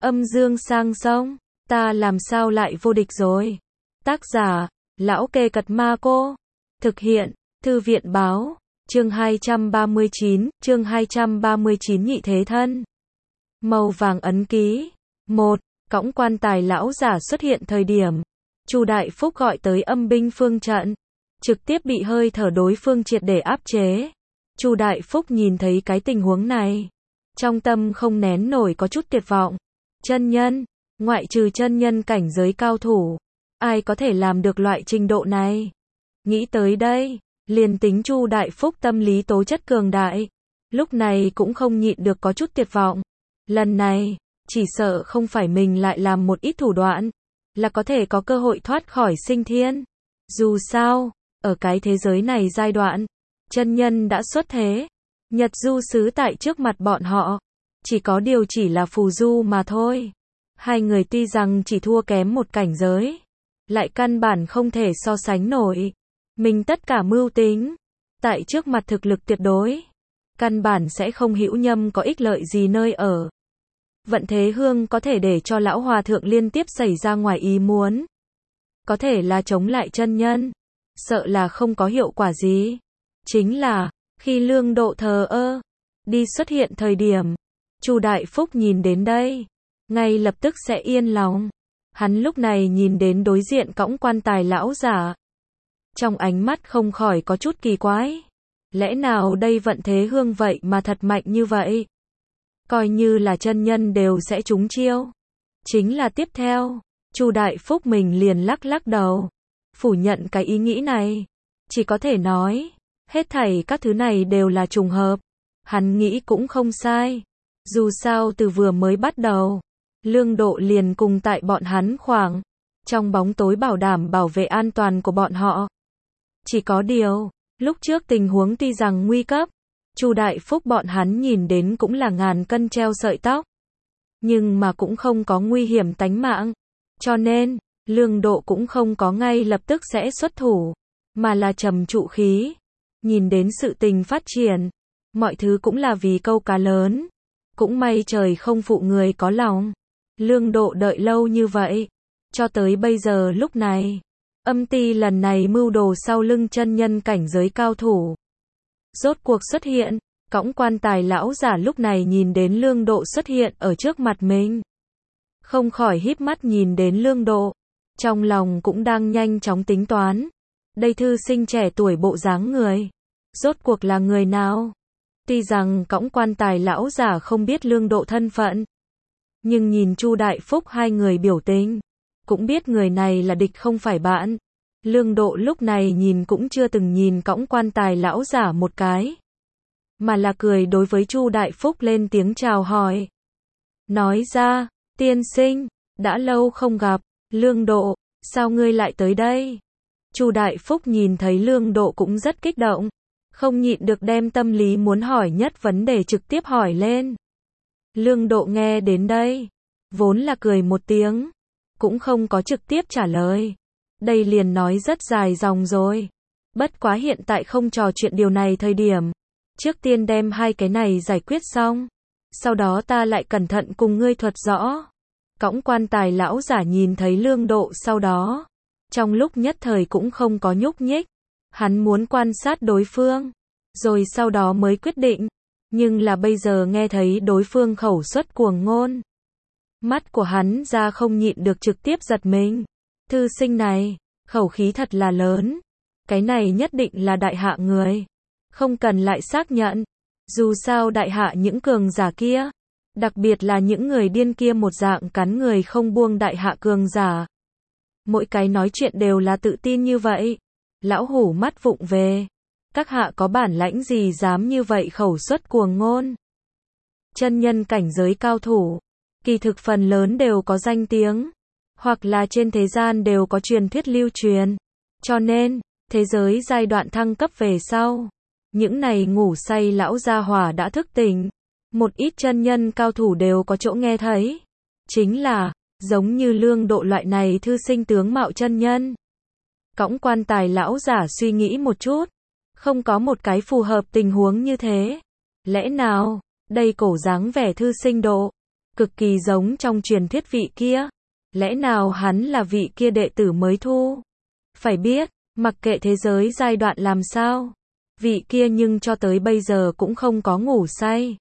Âm dương sang sông, ta làm sao lại vô địch rồi. Tác giả, Lão Kê Cật Ma Cô. Thực hiện, Thư viện báo. Chương 239 Nhị Thế Thân. Màu vàng ấn ký. 1. Cõng quan tài lão giả xuất hiện thời điểm Chu Đại Phúc gọi tới âm binh phương trận, trực tiếp bị hơi thở đối phương triệt để áp chế. Chu Đại Phúc nhìn thấy cái tình huống này, trong tâm không nén nổi có chút tuyệt vọng. Chân nhân, ngoại trừ chân nhân cảnh giới cao thủ, ai có thể làm được loại trình độ này? Nghĩ tới đây, liền tính Chu Đại Phúc tâm lý tố chất cường đại, lúc này cũng không nhịn được có chút tuyệt vọng. Lần này, chỉ sợ không phải mình lại làm một ít thủ đoạn, là có thể có cơ hội thoát khỏi sinh thiên. Dù sao, ở cái thế giới này giai đoạn, chân nhân đã xuất thế, Nhật Du Sứ tại trước mặt bọn họ, chỉ có điều chỉ là phù du mà thôi. Hai người tuy rằng chỉ thua kém một cảnh giới, lại căn bản không thể so sánh nổi. Mình tất cả mưu tính, tại trước mặt thực lực tuyệt đối, căn bản sẽ không hữu nhâm có ích lợi gì nơi ở. Vận thế hương có thể để cho lão hòa thượng liên tiếp xảy ra ngoài ý muốn, có thể là chống lại chân nhân, sợ là không có hiệu quả gì. Chính là, khi Lương Độ thờ ơ, đi xuất hiện thời điểm, Chu Đại Phúc nhìn đến đây, ngay lập tức sẽ yên lòng. Hắn lúc này nhìn đến đối diện cõng quan tài lão giả, trong ánh mắt không khỏi có chút kỳ quái. Lẽ nào đây vận thế hương vậy mà thật mạnh như vậy? Coi như là chân nhân đều sẽ trúng chiêu. Chính là tiếp theo, Chu Đại Phúc mình liền lắc lắc đầu, phủ nhận cái ý nghĩ này. Chỉ có thể nói, hết thảy các thứ này đều là trùng hợp. Hắn nghĩ cũng không sai. Dù sao từ vừa mới bắt đầu, Lương Độ liền cùng tại bọn hắn khoảng trong bóng tối bảo đảm bảo vệ an toàn của bọn họ. Chỉ có điều, lúc trước tình huống tuy rằng nguy cấp, Chu Đại Phúc bọn hắn nhìn đến cũng là ngàn cân treo sợi tóc, nhưng mà cũng không có nguy hiểm tánh mạng. Cho nên, Lương Độ cũng không có ngay lập tức sẽ xuất thủ, mà là trầm trụ khí. Nhìn đến sự tình phát triển, mọi thứ cũng là vì câu cá lớn. Cũng may trời không phụ người có lòng. Lương Độ đợi lâu như vậy, cho tới bây giờ lúc này, âm ty lần này mưu đồ sau lưng chân nhân cảnh giới cao thủ rốt cuộc xuất hiện. Cõng quan tài lão giả lúc này nhìn đến Lương Độ xuất hiện ở trước mặt mình, không khỏi híp mắt nhìn đến Lương Độ, trong lòng cũng đang nhanh chóng tính toán, đây thư sinh trẻ tuổi bộ dáng người, rốt cuộc là người nào? Tuy rằng cõng quan tài lão giả không biết Lương Độ thân phận, nhưng nhìn Chu Đại Phúc hai người biểu tình, cũng biết người này là địch không phải bạn. Lương Độ lúc này nhìn cũng chưa từng nhìn cõng quan tài lão giả một cái, mà là cười đối với Chu Đại Phúc lên tiếng chào hỏi. Nói ra, tiên sinh, đã lâu không gặp. Lương Độ, sao ngươi lại tới đây? Chu Đại Phúc nhìn thấy Lương Độ cũng rất kích động, không nhịn được đem tâm lý muốn hỏi nhất vấn đề trực tiếp hỏi lên. Lương Độ nghe đến đây, vốn là cười một tiếng, cũng không có trực tiếp trả lời. Đây liền nói rất dài dòng rồi. Bất quá hiện tại không trò chuyện điều này thời điểm. Trước tiên đem hai cái này giải quyết xong, sau đó ta lại cẩn thận cùng ngươi thuật rõ. Cõng quan tài lão giả nhìn thấy Lương Độ sau đó, trong lúc nhất thời cũng không có nhúc nhích. Hắn muốn quan sát đối phương, rồi sau đó mới quyết định. Nhưng là bây giờ nghe thấy đối phương khẩu xuất cuồng ngôn, mắt của hắn ra không nhịn được trực tiếp giật mình. Thư sinh này, khẩu khí thật là lớn. Cái này nhất định là đại hạ người. Không cần lại xác nhận. Dù sao đại hạ những cường giả kia, đặc biệt là những người điên kia một dạng cắn người không buông đại hạ cường giả. Mỗi cái nói chuyện đều là tự tin như vậy. Lão hủ mắt vụng về. Các hạ có bản lãnh gì dám như vậy khẩu xuất cuồng ngôn? Chân nhân cảnh giới cao thủ, kỳ thực phần lớn đều có danh tiếng, hoặc là trên thế gian đều có truyền thuyết lưu truyền. Cho nên, thế giới giai đoạn thăng cấp về sau, những này ngủ say lão gia hỏa đã thức tỉnh. Một ít chân nhân cao thủ đều có chỗ nghe thấy. Chính là, giống như Lương Độ loại này thư sinh tướng mạo chân nhân. Cõng quan tài lão giả suy nghĩ một chút, không có một cái phù hợp tình huống như thế. Lẽ nào, đây cổ dáng vẻ thư sinh Độ, cực kỳ giống trong truyền thuyết vị kia. Lẽ nào hắn là vị kia đệ tử mới thu? Phải biết, mặc kệ thế giới giai đoạn làm sao, vị kia nhưng cho tới bây giờ cũng không có ngủ say.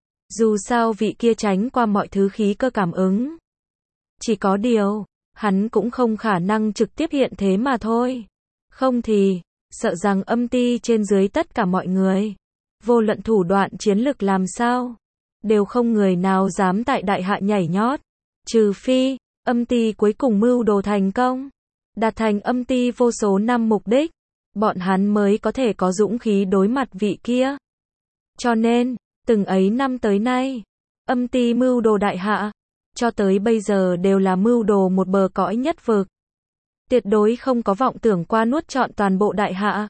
Dù sao vị kia tránh qua mọi thứ khí cơ cảm ứng. Chỉ có điều, hắn cũng không khả năng trực tiếp hiện thế mà thôi. Không thì, sợ rằng âm ti trên dưới tất cả mọi người, vô luận thủ đoạn chiến lực làm sao, đều không người nào dám tại đại hạ nhảy nhót. Trừ phi, âm ti cuối cùng mưu đồ thành công, đạt thành âm ti vô số năm mục đích, bọn hắn mới có thể có dũng khí đối mặt vị kia. Cho nên, từng ấy năm tới nay, âm ti mưu đồ đại hạ, cho tới bây giờ đều là mưu đồ một bờ cõi nhất vực. Tuyệt đối không có vọng tưởng qua nuốt trọn toàn bộ đại hạ.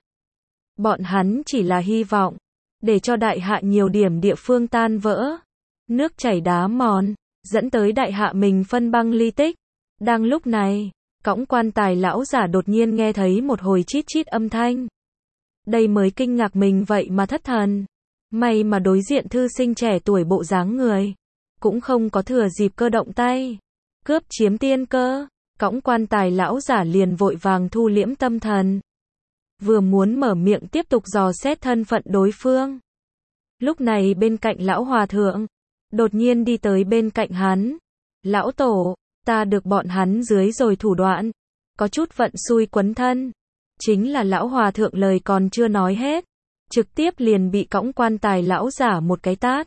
Bọn hắn chỉ là hy vọng, để cho đại hạ nhiều điểm địa phương tan vỡ, nước chảy đá mòn, dẫn tới đại hạ mình phân băng ly tích. Đang lúc này, cõng quan tài lão giả đột nhiên nghe thấy một hồi chít chít âm thanh. Đây mới kinh ngạc mình vậy mà thất thần. May mà đối diện thư sinh trẻ tuổi bộ dáng người, cũng không có thừa dịp cơ động tay, cướp chiếm tiên cơ. Cõng quan tài lão giả liền vội vàng thu liễm tâm thần. Vừa muốn mở miệng tiếp tục dò xét thân phận đối phương. Lúc này bên cạnh lão hòa thượng, đột nhiên đi tới bên cạnh hắn. Lão tổ, ta được bọn hắn dưới rồi thủ đoạn, có chút vận xui quấn thân. Chính là lão hòa thượng lời còn chưa nói hết, trực tiếp liền bị cõng quan tài lão giả một cái tát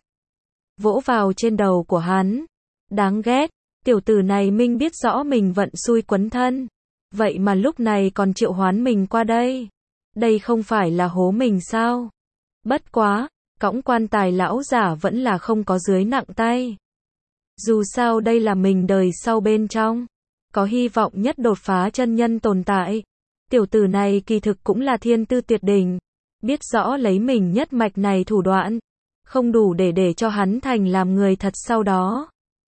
vỗ vào trên đầu của hắn. Đáng ghét, tiểu tử này minh biết rõ mình vận xui quấn thân, vậy mà lúc này còn triệu hoán mình qua đây. Đây không phải là hố mình sao? Bất quá, cõng quan tài lão giả vẫn là không có dưới nặng tay. Dù sao đây là mình đời sau bên trong, có hy vọng nhất đột phá chân nhân tồn tại. Tiểu tử này kỳ thực cũng là thiên tư tuyệt đỉnh, biết rõ lấy mình nhất mạch này thủ đoạn, không đủ để cho hắn thành làm người thật sau đó.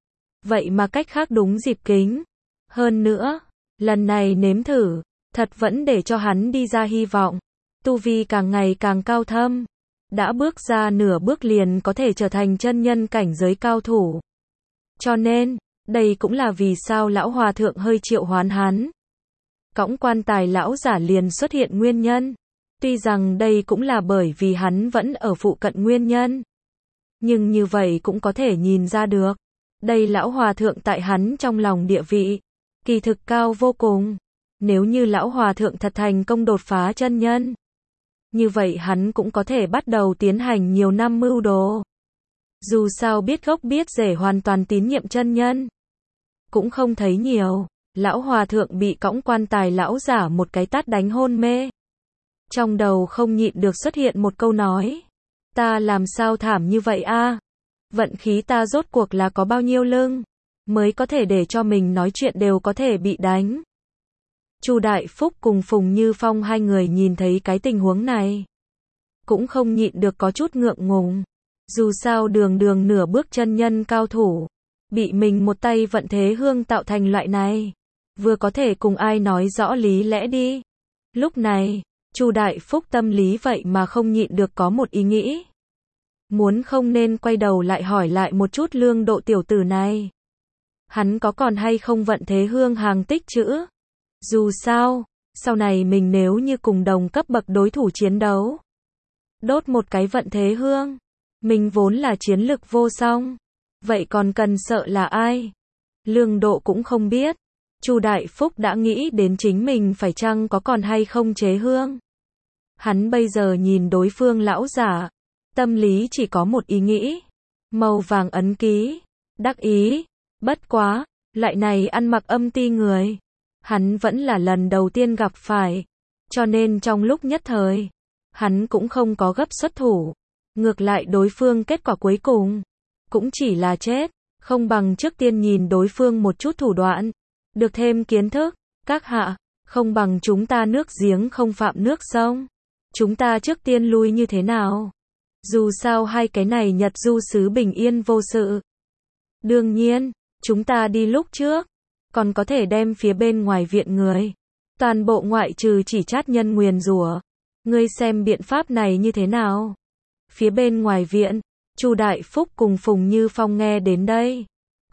Vậy mà cách khác đúng dịp kính. Hơn nữa, lần này nếm thử, thật vẫn để cho hắn đi ra hy vọng. Tu vi càng ngày càng cao thâm. Đã bước ra nửa bước liền có thể trở thành chân nhân cảnh giới cao thủ. Cho nên, đây cũng là vì sao lão hòa thượng hơi triệu hoán hắn. Cõng quan tài lão giả liền xuất hiện nguyên nhân. Tuy rằng đây cũng là bởi vì hắn vẫn ở phụ cận nguyên nhân. Nhưng như vậy cũng có thể nhìn ra được. Đây lão hòa thượng tại hắn trong lòng địa vị, kỳ thực cao vô cùng. Nếu như lão hòa thượng thật thành công đột phá chân nhân, như vậy hắn cũng có thể bắt đầu tiến hành nhiều năm mưu đồ. Dù sao biết gốc biết rễ hoàn toàn tín nhiệm chân nhân, cũng không thấy nhiều. Lão hòa thượng bị cõng quan tài lão giả một cái tát đánh hôn mê. Trong đầu không nhịn được xuất hiện một câu nói. Ta làm sao thảm như vậy a? Vận khí ta rốt cuộc là có bao nhiêu lưng, mới có thể để cho mình nói chuyện đều có thể bị đánh. Chu Đại Phúc cùng Phùng Như Phong hai người nhìn thấy cái tình huống này, cũng không nhịn được có chút ngượng ngùng. Dù sao đường nửa bước chân nhân cao thủ, bị mình một tay vận thế hương tạo thành loại này, vừa có thể cùng ai nói rõ lý lẽ đi. Lúc này, Chu Đại Phúc tâm lý vậy mà không nhịn được có một ý nghĩ. Muốn không nên quay đầu lại hỏi lại một chút lương độ tiểu tử này. Hắn có còn hay không vận thế hương hàng tích trữ? Dù sao, sau này mình nếu như cùng đồng cấp bậc đối thủ chiến đấu, đốt một cái vận thế hương, mình vốn là chiến lực vô song, vậy còn cần sợ là ai? Lương độ cũng không biết. Chu Đại Phúc đã nghĩ đến chính mình phải chăng có còn hay không chế hương. Hắn bây giờ nhìn đối phương lão giả, tâm lý chỉ có một ý nghĩ. Màu vàng ấn ký. Đắc ý. Bất quá, loại này ăn mặc âm ti người, hắn vẫn là lần đầu tiên gặp phải. Cho nên trong lúc nhất thời, hắn cũng không có gấp xuất thủ. Ngược lại đối phương kết quả cuối cùng, cũng chỉ là chết. Không bằng trước tiên nhìn đối phương một chút thủ đoạn, được thêm kiến thức. Các hạ, không bằng chúng ta nước giếng không phạm nước sông. Chúng ta trước tiên lui như thế nào? Dù sao hai cái này Nhật du sứ bình yên vô sự. Đương nhiên, chúng ta đi lúc trước, còn có thể đem phía bên ngoài viện người, toàn bộ ngoại trừ chỉ trát nhân nguyền rủa. Ngươi xem biện pháp này như thế nào? Phía bên ngoài viện, Chu Đại Phúc cùng Phùng Như Phong nghe đến đây,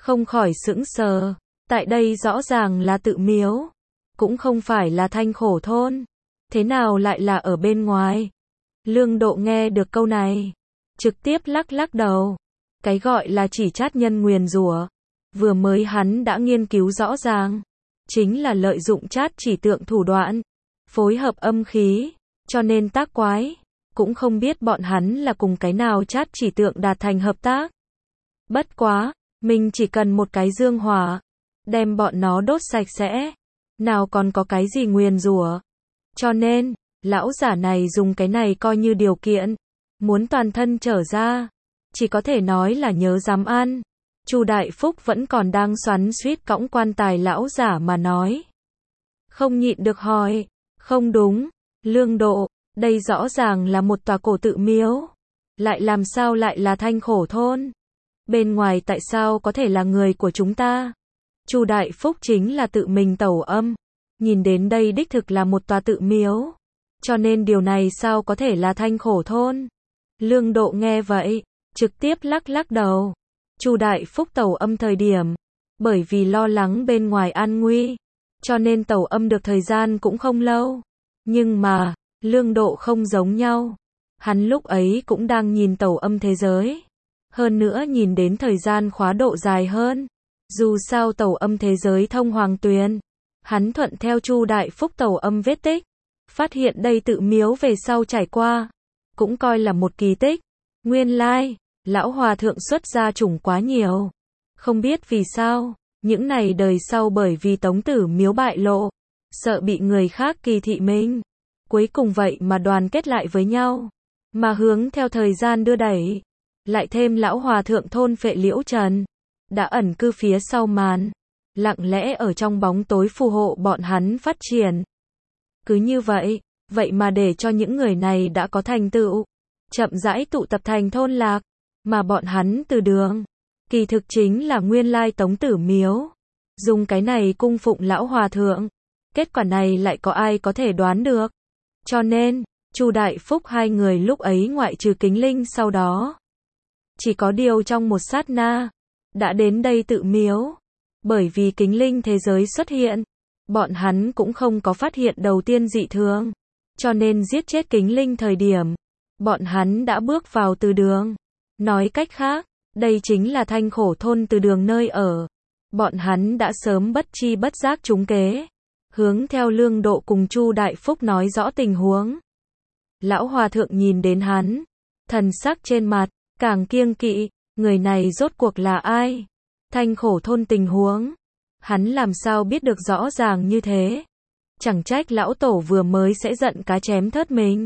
không khỏi sững sờ. Tại đây rõ ràng là tự miếu, cũng không phải là Thanh Khổ thôn, thế nào lại là ở bên ngoài? Lương Độ nghe được câu này, trực tiếp lắc lắc đầu. Cái gọi là chỉ trát nhân nguyền rủa, vừa mới hắn đã nghiên cứu rõ ràng, chính là lợi dụng trát chỉ tượng thủ đoạn, phối hợp âm khí, cho nên tác quái, cũng không biết bọn hắn là cùng cái nào trát chỉ tượng đạt thành hợp tác. Bất quá, mình chỉ cần một cái dương hỏa, đem bọn nó đốt sạch sẽ, nào còn có cái gì nguyền rủa. Cho nên, lão giả này dùng cái này coi như điều kiện, muốn toàn thân trở ra, chỉ có thể nói là nhớ dám ăn. Chu Đại Phúc vẫn còn đang xoắn xuýt cõng quan tài lão giả mà nói. Không nhịn được hỏi, không đúng, Lương Độ, đây rõ ràng là một tòa cổ tự miếu, lại làm sao lại là Thanh Khổ thôn? Bên ngoài tại sao có thể là người của chúng ta? Chu Đại Phúc chính là tự mình tẩu âm, nhìn đến đây đích thực là một tòa tự miếu, cho nên điều này sao có thể là Thanh Khổ thôn? Lương Độ nghe vậy, trực tiếp lắc lắc đầu. Chu Đại Phúc tẩu âm thời điểm, bởi vì lo lắng bên ngoài an nguy, cho nên tẩu âm được thời gian cũng không lâu. Nhưng mà, Lương Độ không giống nhau. Hắn lúc ấy cũng đang nhìn tẩu âm thế giới. Hơn nữa nhìn đến thời gian khóa độ dài hơn. Dù sao tẩu âm thế giới thông hoàng tuyền. Hắn thuận theo Chu Đại Phúc tẩu âm vết tích. Phát hiện đây tự miếu về sau trải qua. Cũng coi là một kỳ tích. Nguyên lai, lão hòa thượng xuất gia chủng quá nhiều. Không biết vì sao, những này đời sau bởi vì Tống Tử miếu bại lộ, sợ bị người khác kỳ thị mình. Cuối cùng vậy mà đoàn kết lại với nhau, mà hướng theo thời gian đưa đẩy. Lại thêm lão hòa thượng thôn Phệ Liễu Trần, đã ẩn cư phía sau màn, lặng lẽ ở trong bóng tối phù hộ bọn hắn phát triển. Cứ như vậy, vậy mà để cho những người này đã có thành tựu, chậm rãi tụ tập thành thôn lạc, mà bọn hắn từ đường, kỳ thực chính là nguyên lai Tống Tử miếu. Dùng cái này cung phụng lão hòa thượng, kết quả này lại có ai có thể đoán được. Cho nên, Chu Đại Phúc hai người lúc ấy ngoại trừ Kính Linh sau đó, chỉ có điều trong một sát na, đã đến đây tự miếu. Bởi vì Kính Linh thế giới xuất hiện, bọn hắn cũng không có phát hiện đầu tiên dị thường, cho nên giết chết Kính Linh thời điểm, bọn hắn đã bước vào từ đường. Nói cách khác, đây chính là Thanh Khổ thôn từ đường nơi ở. Bọn hắn đã sớm bất chi bất giác trúng kế, hướng theo Lương Độ cùng Chu Đại Phúc nói rõ tình huống. Lão hòa thượng nhìn đến hắn, thần sắc trên mặt càng kiêng kỵ, người này rốt cuộc là ai? Thanh Khổ thôn tình huống, hắn làm sao biết được rõ ràng như thế? Chẳng trách lão tổ vừa mới sẽ giận cá chém thớt mình.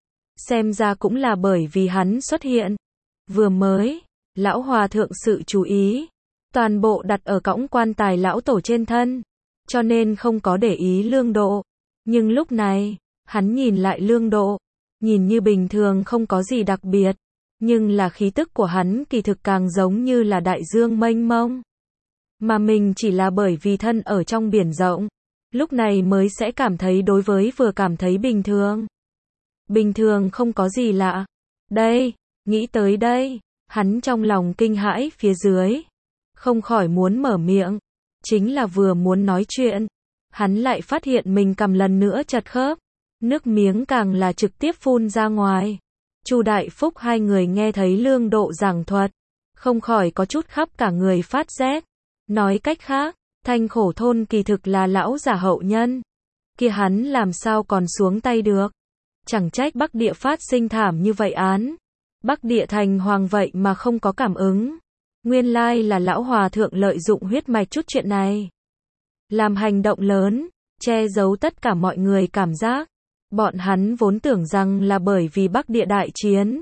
Xem ra cũng là bởi vì hắn xuất hiện. Vừa mới, lão hòa thượng sự chú ý, toàn bộ đặt ở cõng quan tài lão tổ trên thân, cho nên không có để ý Lương Độ. Nhưng lúc này, hắn nhìn lại Lương Độ, nhìn như bình thường không có gì đặc biệt, nhưng là khí tức của hắn kỳ thực càng giống như là đại dương mênh mông. Mà mình chỉ là bởi vì thân ở trong biển rộng, lúc này mới sẽ cảm thấy đối với vừa cảm thấy bình thường. Bình thường không có gì lạ. Đây, nghĩ tới đây, hắn trong lòng kinh hãi phía dưới, không khỏi muốn mở miệng, chính là vừa muốn nói chuyện, hắn lại phát hiện mình cầm lần nữa chật khớp, nước miếng càng là trực tiếp phun ra ngoài. Chu Đại Phúc hai người nghe thấy Lương Độ giảng thuật, không khỏi có chút khắp cả người phát rét. Nói cách khác, Thanh Khổ thôn kỳ thực là lão giả hậu nhân, kia hắn làm sao còn xuống tay được? Chẳng trách Bắc Địa phát sinh thảm như vậy án. Bắc Địa thành hoàng vậy mà không có cảm ứng. Nguyên lai là lão hòa thượng lợi dụng huyết mạch chút chuyện này, làm hành động lớn, che giấu tất cả mọi người cảm giác. Bọn hắn vốn tưởng rằng là bởi vì Bắc Địa đại chiến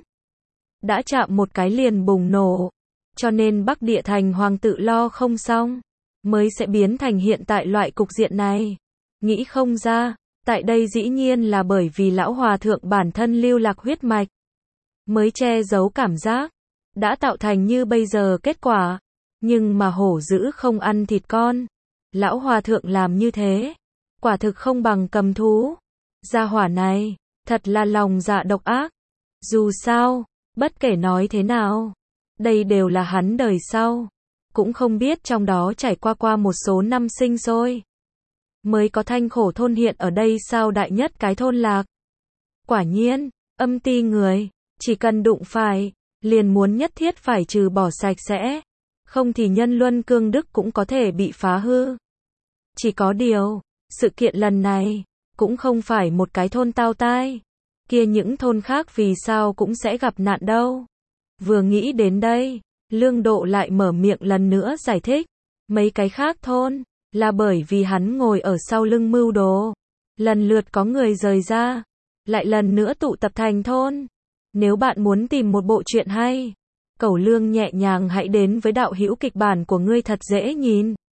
đã chạm một cái liền bùng nổ, cho nên Bắc Địa thành hoàng tự lo không xong, mới sẽ biến thành hiện tại loại cục diện này. Nghĩ không ra, tại đây dĩ nhiên là bởi vì lão hòa thượng bản thân lưu lạc huyết mạch, mới che giấu cảm giác, đã tạo thành như bây giờ kết quả. Nhưng mà hổ dữ không ăn thịt con, lão hòa thượng làm như thế, quả thực không bằng cầm thú. Gia hỏa này, thật là lòng dạ độc ác. Dù sao, bất kể nói thế nào, đây đều là hắn đời sau, cũng không biết trong đó trải qua một số năm sinh sôi. Mới có thanh khổ thôn hiện ở đây sao đại nhất cái thôn lạc. Quả nhiên, âm ti người, chỉ cần đụng phải, liền muốn nhất thiết phải trừ bỏ sạch sẽ, không thì nhân luân cương đức cũng có thể bị phá hư. Chỉ có điều, sự kiện lần này, cũng không phải một cái thôn tao tai, kia những thôn khác vì sao cũng sẽ gặp nạn đâu. Vừa nghĩ đến đây, Lương Độ lại mở miệng lần nữa giải thích, mấy cái khác thôn, là bởi vì hắn ngồi ở sau lưng mưu đồ, lần lượt có người rời ra, lại lần nữa tụ tập thành thôn. Nếu bạn muốn tìm một bộ truyện hay, Cẩu Lương nhẹ nhàng hãy đến với đạo hữu kịch bản của ngươi thật dễ nhìn.